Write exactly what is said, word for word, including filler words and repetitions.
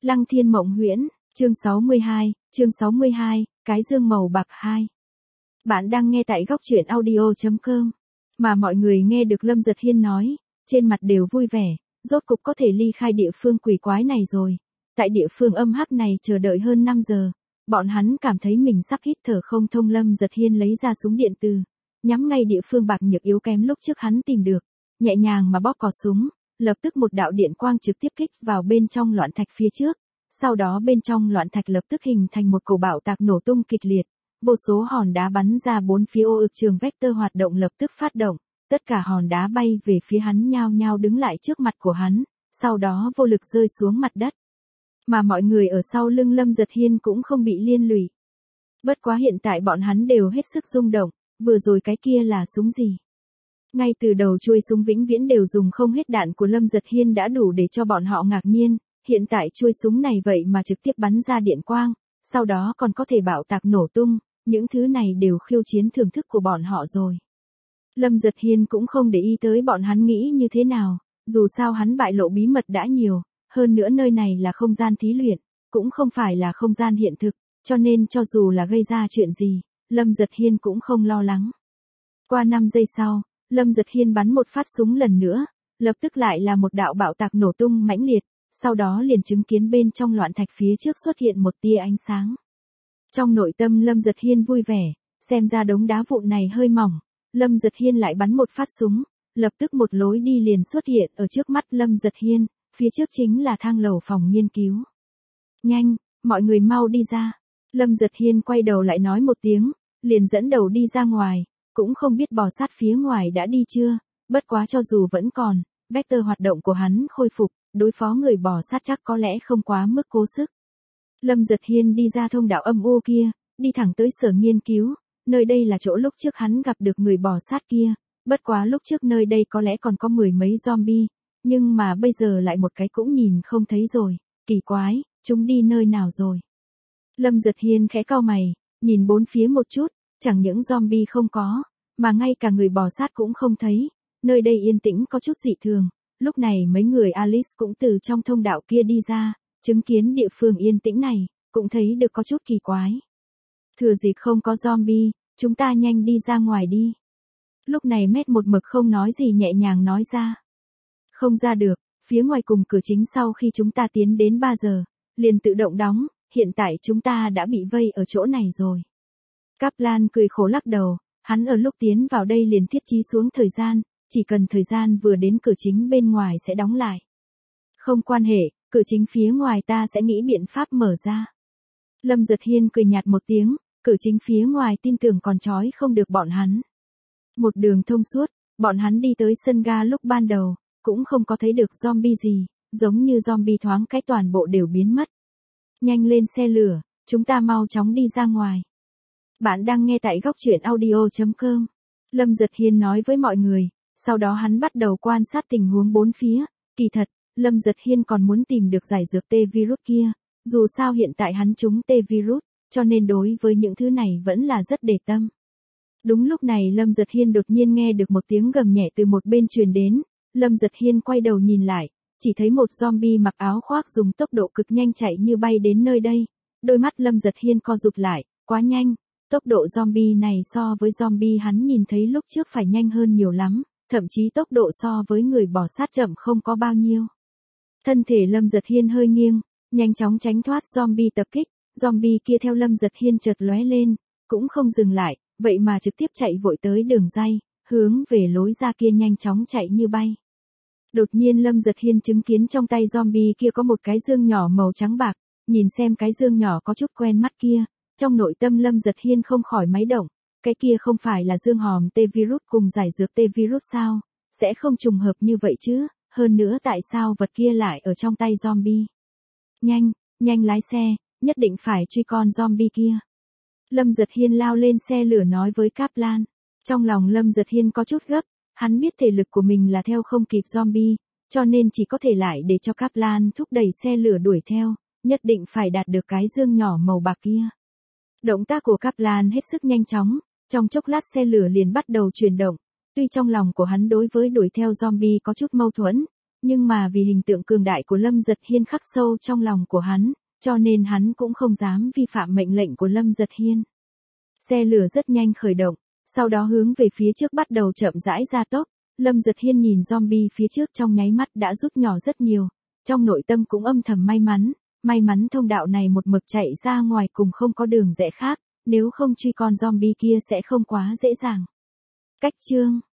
Lăng Thiên Mộng Huyễn, chương sáu mươi hai, chương sáu mươi hai, cái dương màu bạc hai. Bạn đang nghe tại góc truyện audio chấm com. Mà mọi người nghe được Lâm Giật Hiên nói, trên mặt đều vui vẻ, rốt cục có thể ly khai địa phương quỷ quái này rồi. Tại địa phương âm hắc này chờ đợi hơn năm giờ, bọn hắn cảm thấy mình sắp hít thở không thông. Lâm Giật Hiên lấy ra súng điện từ, nhắm ngay địa phương bạc nhược yếu kém lúc trước hắn tìm được, nhẹ nhàng mà bóp cò súng, lập tức một đạo điện quang trực tiếp kích vào bên trong loạn thạch phía trước. Sau đó bên trong loạn thạch lập tức hình thành một cổ bạo tạc nổ tung kịch liệt, vô số hòn đá bắn ra bốn phía. Ô ực trường vector hoạt động lập tức phát động, tất cả hòn đá bay về phía hắn nhao nhao đứng lại trước mặt của hắn, sau đó vô lực rơi xuống mặt đất. Mà mọi người ở sau lưng Lâm Giật Hiên cũng không bị liên lụy. Bất quá hiện tại bọn hắn đều hết sức rung động, vừa rồi cái kia là súng gì? Ngay từ đầu chuôi súng vĩnh viễn đều dùng không hết đạn của Lâm Giật Hiên đã đủ để cho bọn họ ngạc nhiên. Hiện tại chuôi súng này vậy mà trực tiếp bắn ra điện quang, sau đó còn có thể bạo tạc nổ tung, những thứ này đều khiêu chiến thưởng thức của bọn họ rồi. Lâm Giật Hiên cũng không để ý tới bọn hắn nghĩ như thế nào, dù sao hắn bại lộ bí mật đã nhiều, hơn nữa nơi này là không gian thí luyện, cũng không phải là không gian hiện thực, cho nên cho dù là gây ra chuyện gì, Lâm Giật Hiên cũng không lo lắng. Qua năm giây sau, Lâm Giật Hiên bắn một phát súng lần nữa, lập tức lại là một đạo bạo tạc nổ tung mãnh liệt. Sau đó liền chứng kiến bên trong loạn thạch phía trước xuất hiện một tia ánh sáng. Trong nội tâm Lâm Giật Hiên vui vẻ, xem ra đống đá vụn này hơi mỏng, Lâm Giật Hiên lại bắn một phát súng, lập tức một lối đi liền xuất hiện ở trước mắt Lâm Giật Hiên, phía trước chính là thang lầu phòng nghiên cứu. Nhanh, mọi người mau đi ra. Lâm Giật Hiên quay đầu lại nói một tiếng, liền dẫn đầu đi ra ngoài, cũng không biết bò sát phía ngoài đã đi chưa, bất quá cho dù vẫn còn, vector hoạt động của hắn khôi phục. Đối phó người bò sát chắc có lẽ không quá mức cố sức. Lâm Giật Hiên đi ra thông đạo âm u kia, đi thẳng tới sở nghiên cứu, nơi đây là chỗ lúc trước hắn gặp được người bò sát kia, bất quá lúc trước nơi đây có lẽ còn có mười mấy zombie, nhưng mà bây giờ lại một cái cũng nhìn không thấy rồi, kỳ quái, chúng đi nơi nào rồi. Lâm Giật Hiên khẽ cau mày, nhìn bốn phía một chút, chẳng những zombie không có, mà ngay cả người bò sát cũng không thấy, nơi đây yên tĩnh có chút dị thường. Lúc này mấy người Alice cũng từ trong thông đạo kia đi ra, chứng kiến địa phương yên tĩnh này, cũng thấy được có chút kỳ quái. Thừa dịp không có zombie, chúng ta nhanh đi ra ngoài đi. Lúc này Mét một mực không nói gì nhẹ nhàng nói ra. Không ra được, phía ngoài cùng cửa chính sau khi chúng ta tiến đến ba giờ, liền tự động đóng, hiện tại chúng ta đã bị vây ở chỗ này rồi. Kaplan cười khổ lắc đầu, hắn ở lúc tiến vào đây liền thiết trí xuống thời gian. Chỉ cần thời gian vừa đến cửa chính bên ngoài sẽ đóng lại. Không quan hệ, cửa chính phía ngoài ta sẽ nghĩ biện pháp mở ra. Lâm Giật Hiên cười nhạt một tiếng, cửa chính phía ngoài tin tưởng còn trói không được bọn hắn. Một đường thông suốt, bọn hắn đi tới sân ga lúc ban đầu, cũng không có thấy được zombie gì, giống như zombie thoáng cái toàn bộ đều biến mất. Nhanh lên xe lửa, chúng ta mau chóng đi ra ngoài. Bạn đang nghe tại góc truyện audio chấm com. Lâm Giật Hiên nói với mọi người. Sau đó hắn bắt đầu quan sát tình huống bốn phía, kỳ thật, Lâm Giật Hiên còn muốn tìm được giải dược T-virus kia, dù sao hiện tại hắn trúng T-virus, cho nên đối với những thứ này vẫn là rất để tâm. Đúng lúc này Lâm Giật Hiên đột nhiên nghe được một tiếng gầm nhẹ từ một bên truyền đến, Lâm Giật Hiên quay đầu nhìn lại, chỉ thấy một zombie mặc áo khoác dùng tốc độ cực nhanh chạy như bay đến nơi đây, đôi mắt Lâm Giật Hiên co rụt lại, quá nhanh, tốc độ zombie này so với zombie hắn nhìn thấy lúc trước phải nhanh hơn nhiều lắm. Thậm chí tốc độ so với người bò sát chậm không có bao nhiêu. Thân thể Lâm Giật Hiên hơi nghiêng, nhanh chóng tránh thoát zombie tập kích, zombie kia theo Lâm Giật Hiên chợt lóe lên, cũng không dừng lại, vậy mà trực tiếp chạy vội tới đường ray, hướng về lối ra kia nhanh chóng chạy như bay. Đột nhiên Lâm Giật Hiên chứng kiến trong tay zombie kia có một cái dương nhỏ màu trắng bạc, nhìn xem cái dương nhỏ có chút quen mắt kia, trong nội tâm Lâm Giật Hiên không khỏi máy động. Cái kia không phải là dương hòm T-virus cùng giải dược T-virus sao, sẽ không trùng hợp như vậy chứ, hơn nữa tại sao vật kia lại ở trong tay zombie. Nhanh, nhanh lái xe, nhất định phải truy con zombie kia. Lâm Giật Hiên lao lên xe lửa nói với Kaplan, trong lòng Lâm Giật Hiên có chút gấp, hắn biết thể lực của mình là theo không kịp zombie, cho nên chỉ có thể lại để cho Kaplan thúc đẩy xe lửa đuổi theo, nhất định phải đạt được cái dương nhỏ màu bạc kia. Động tác của Kaplan hết sức nhanh chóng. Trong chốc lát xe lửa liền bắt đầu chuyển động, tuy trong lòng của hắn đối với đuổi theo zombie có chút mâu thuẫn, Nhưng mà vì hình tượng cường đại của Lâm Giật Hiên khắc sâu trong lòng của hắn, cho nên hắn cũng không dám vi phạm mệnh lệnh của Lâm Giật Hiên. Xe lửa rất nhanh khởi động, sau đó hướng về phía trước bắt đầu chậm rãi gia tốc. Lâm Giật Hiên nhìn zombie phía trước trong nháy mắt đã rút nhỏ rất nhiều, trong nội tâm cũng âm thầm may mắn, may mắn thông đạo này một mực chạy ra ngoài cùng không có đường rẽ khác, nếu không truy con zombie kia sẽ không quá dễ dàng. Cách chương